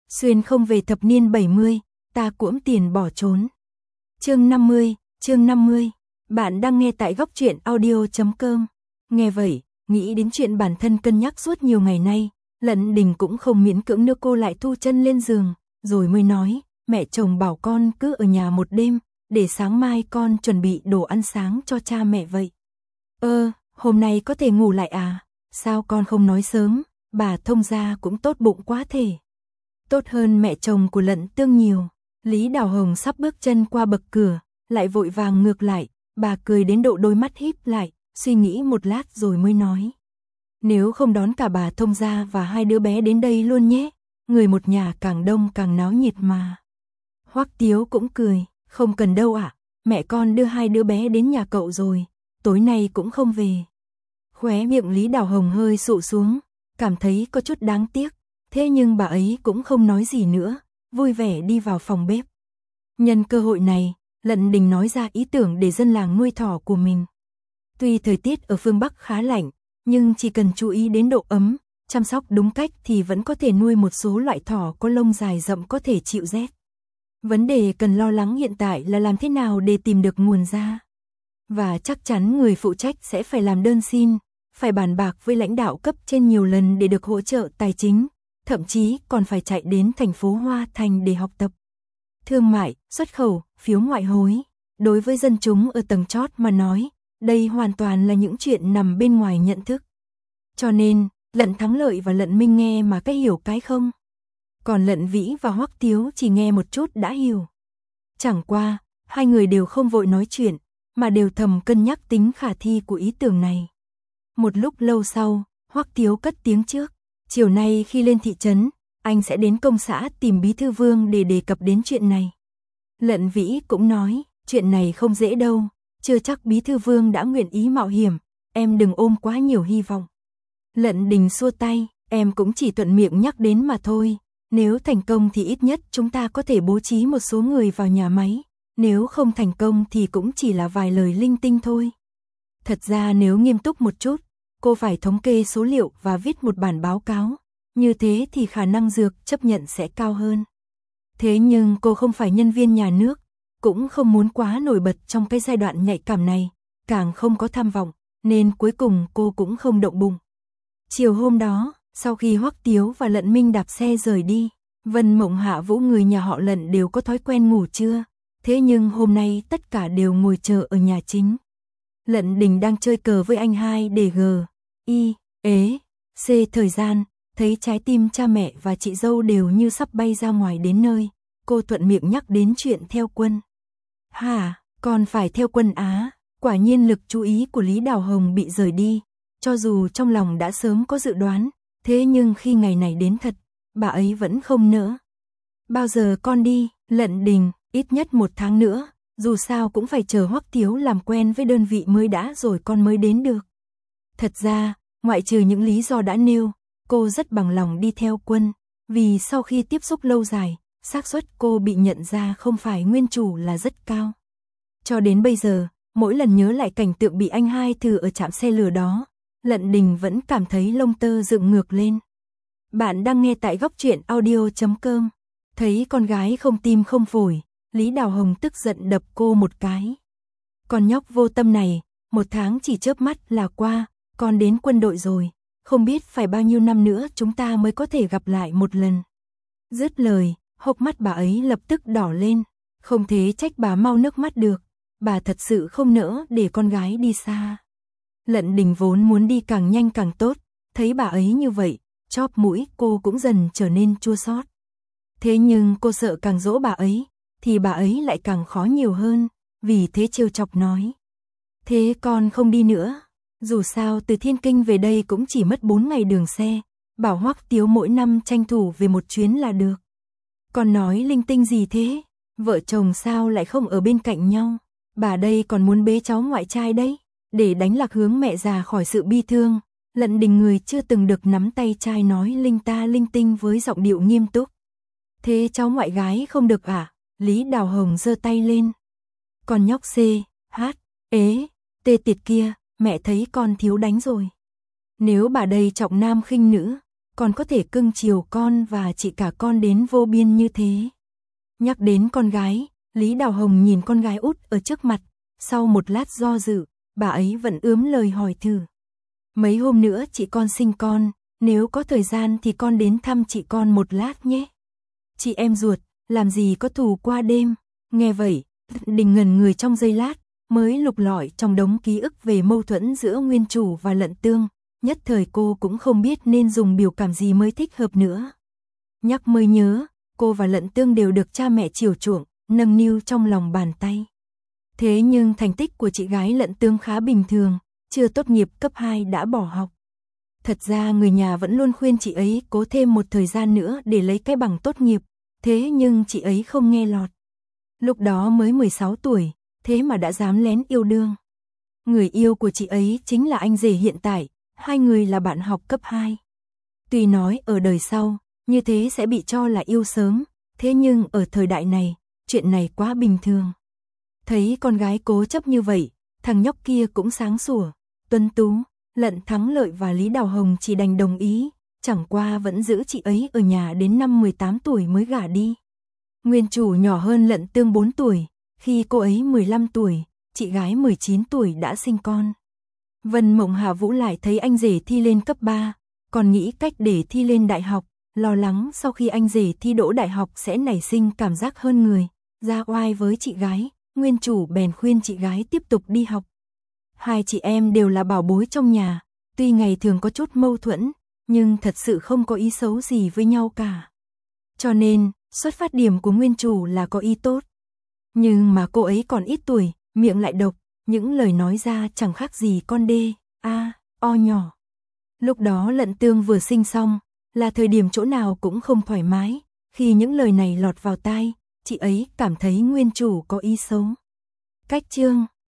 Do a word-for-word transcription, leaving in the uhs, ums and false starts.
Xuyên không về thập niên bảy mươi, ta cuỗm tiền bỏ trốn. Chương năm mươi, chương năm mươi. Bạn đang nghe tại góc truyện audio chấm com. Nghe vậy, nghĩ đến chuyện bản thân cân nhắc suốt nhiều ngày nay, Lận Đình cũng không miễn cưỡng đưa cô lại thu chân lên giường, rồi mới nói, mẹ chồng bảo con cứ ở nhà một đêm, để sáng mai con chuẩn bị đồ ăn sáng cho cha mẹ vậy. Ơ, hôm nay có thể ngủ lại à? Sao con không nói sớm? Bà thông gia cũng tốt bụng quá thể. Tốt hơn mẹ chồng của Lận Tương nhiều. Lý Đào Hồng sắp bước chân qua bậc cửa, lại vội vàng ngược lại, bà cười đến độ đôi mắt híp lại, suy nghĩ một lát rồi mới nói. Nếu không đón cả bà thông gia và hai đứa bé đến đây luôn nhé, người một nhà càng đông càng náo nhiệt mà. Hoắc Tiếu cũng cười, không cần đâu ạ, mẹ con đưa hai đứa bé đến nhà cậu rồi, tối nay cũng không về. Khóe miệng Lý Đào Hồng hơi sụ xuống, cảm thấy có chút đáng tiếc, thế nhưng bà ấy cũng không nói gì nữa, vui vẻ đi vào phòng bếp. Nhân cơ hội này, Lận Đình nói ra ý tưởng để dân làng nuôi thỏ của mình. Tuy thời tiết ở phương Bắc khá lạnh, nhưng chỉ cần chú ý đến độ ấm, chăm sóc đúng cách thì vẫn có thể nuôi một số loại thỏ có lông dài rậm có thể chịu rét. Vấn đề cần lo lắng hiện tại là làm thế nào để tìm được nguồn ra. Và chắc chắn người phụ trách sẽ phải làm đơn xin, phải bàn bạc với lãnh đạo cấp trên nhiều lần để được hỗ trợ tài chính, thậm chí còn phải chạy đến thành phố Hoa Thành để học tập. Thương mại, xuất khẩu, phiếu ngoại hối. Đối với dân chúng ở tầng chót mà nói, đây hoàn toàn là những chuyện nằm bên ngoài nhận thức. Cho nên, Lận Thắng Lợi và Lận Minh nghe mà cái hiểu cái không. Còn Lận Vĩ và Hoắc Tiếu chỉ nghe một chút đã hiểu. Chẳng qua, hai người đều không vội nói chuyện, mà đều thầm cân nhắc tính khả thi của ý tưởng này. Một lúc lâu sau, Hoắc Tiếu cất tiếng trước. Chiều nay khi lên thị trấn, anh sẽ đến công xã tìm Bí Thư Vương để đề cập đến chuyện này. Lận Vĩ cũng nói, chuyện này không dễ đâu, chưa chắc Bí Thư Vương đã nguyện ý mạo hiểm, em đừng ôm quá nhiều hy vọng. Lận Đình xua tay, em cũng chỉ thuận miệng nhắc đến mà thôi, nếu thành công thì ít nhất chúng ta có thể bố trí một số người vào nhà máy, nếu không thành công thì cũng chỉ là vài lời linh tinh thôi. Thật ra nếu nghiêm túc một chút, cô phải thống kê số liệu và viết một bản báo cáo, như thế thì khả năng dược chấp nhận sẽ cao hơn. Thế nhưng cô không phải nhân viên nhà nước, cũng không muốn quá nổi bật trong cái giai đoạn nhạy cảm này, càng không có tham vọng, nên cuối cùng cô cũng không động bụng. Chiều hôm đó, sau khi Hoắc Tiếu và Lận Minh đạp xe rời đi, Vân Mộng Hạ Vũ người nhà họ Lận đều có thói quen ngủ trưa, thế nhưng hôm nay tất cả đều ngồi chờ ở nhà chính. Lận Đình đang chơi cờ với anh hai để G, I, ế, C thời gian, thấy trái tim cha mẹ và chị dâu đều như sắp bay ra ngoài đến nơi, cô thuận miệng nhắc đến chuyện theo quân. Hả, còn phải theo quân Á, quả nhiên lực chú ý của Lý Đào Hồng bị rời đi, cho dù trong lòng đã sớm có dự đoán, thế nhưng khi ngày này đến thật, bà ấy vẫn không nỡ. Bao giờ con đi, Lận Đình, ít nhất một tháng nữa, dù sao cũng phải chờ Hoắc Tiếu làm quen với đơn vị mới đã rồi con mới đến được. Thật ra, ngoại trừ những lý do đã nêu, cô rất bằng lòng đi theo quân, vì sau khi tiếp xúc lâu dài, xác suất cô bị nhận ra không phải nguyên chủ là rất cao. Cho đến bây giờ, mỗi lần nhớ lại cảnh tượng bị anh hai thử ở trạm xe lửa đó, Lận Đình vẫn cảm thấy lông tơ dựng ngược lên. Bạn đang nghe tại góc truyện audio chấm com. Thấy con gái không tim không phổi, Lý Đào Hồng tức giận đập cô một cái. Con nhóc vô tâm này, một tháng chỉ chớp mắt là qua, con đến quân đội rồi, không biết phải bao nhiêu năm nữa chúng ta mới có thể gặp lại một lần. Dứt lời, hốc mắt bà ấy lập tức đỏ lên, không thể trách bà mau nước mắt được, bà thật sự không nỡ để con gái đi xa. Lận Đình vốn muốn đi càng nhanh càng tốt, thấy bà ấy như vậy, chóp mũi cô cũng dần trở nên chua xót. Thế nhưng cô sợ càng dỗ bà ấy, thì bà ấy lại càng khó nhiều hơn, vì thế trêu chọc nói. Thế con không đi nữa, dù sao từ Thiên Kinh về đây cũng chỉ mất bốn ngày đường xe, bảo Hoắc Tiếu mỗi năm tranh thủ về một chuyến là được. Con nói linh tinh gì thế, vợ chồng sao lại không ở bên cạnh nhau, bà đây còn muốn bế cháu ngoại trai đấy, để đánh lạc hướng mẹ già khỏi sự bi thương. Lận Đình người chưa từng được nắm tay trai nói linh ta linh tinh với giọng điệu nghiêm túc. Thế cháu ngoại gái không được à? Lý Đào Hồng giơ tay lên. Con nhóc C, H, ế, tê tiệt kia, mẹ thấy con thiếu đánh rồi. Nếu bà đây trọng nam khinh nữ, còn có thể cưng chiều con và chị cả con đến vô biên như thế. Nhắc đến con gái, Lý Đào Hồng nhìn con gái út ở trước mặt, sau một lát do dự, bà ấy vẫn ướm lời hỏi thử. Mấy hôm nữa chị con sinh con, nếu có thời gian thì con đến thăm chị con một lát nhé. Chị em ruột, làm gì có thù qua đêm. Nghe vậy, Đình ngẩn người trong giây lát, mới lục lọi trong đống ký ức về mâu thuẫn giữa nguyên chủ và Lận Tương, nhất thời cô cũng không biết nên dùng biểu cảm gì mới thích hợp nữa. Nhắc mới nhớ, cô và Lận Tương đều được cha mẹ chiều chuộng, nâng niu trong lòng bàn tay. Thế nhưng thành tích của chị gái Lận Tương khá bình thường, chưa tốt nghiệp cấp hai đã bỏ học. Thật ra người nhà vẫn luôn khuyên chị ấy cố thêm một thời gian nữa để lấy cái bằng tốt nghiệp, thế nhưng chị ấy không nghe lọt. Lúc đó mới mười sáu tuổi, thế mà đã dám lén yêu đương. Người yêu của chị ấy chính là anh rể hiện tại, hai người là bạn học cấp hai. Tuy nói ở đời sau, như thế sẽ bị cho là yêu sớm, thế nhưng ở thời đại này, chuyện này quá bình thường. Thấy con gái cố chấp như vậy, thằng nhóc kia cũng sáng sủa, tuấn tú, Lận Thắng Lợi và Lý Đào Hồng chỉ đành đồng ý, chẳng qua vẫn giữ chị ấy ở nhà đến năm mười tám tuổi mới gả đi. Nguyên chủ nhỏ hơn Lận Tương bốn tuổi, khi cô ấy mười lăm tuổi, chị gái mười chín tuổi đã sinh con. Vân Mộng Hà Vũ lại thấy anh rể thi lên cấp ba, còn nghĩ cách để thi lên đại học, lo lắng sau khi anh rể thi đỗ đại học sẽ nảy sinh cảm giác hơn người, ra oai với chị gái, nguyên chủ bèn khuyên chị gái tiếp tục đi học. Hai chị em đều là bảo bối trong nhà, tuy ngày thường có chút mâu thuẫn, nhưng thật sự không có ý xấu gì với nhau cả. Cho nên, xuất phát điểm của nguyên chủ là có ý tốt. Nhưng mà cô ấy còn ít tuổi, miệng lại độc, những lời nói ra chẳng khác gì con đê, a, o nhỏ. Lúc đó Lận Tương vừa sinh xong, là thời điểm chỗ nào cũng không thoải mái, khi những lời này lọt vào tai, chị ấy cảm thấy nguyên chủ có ý xấu. Cách chương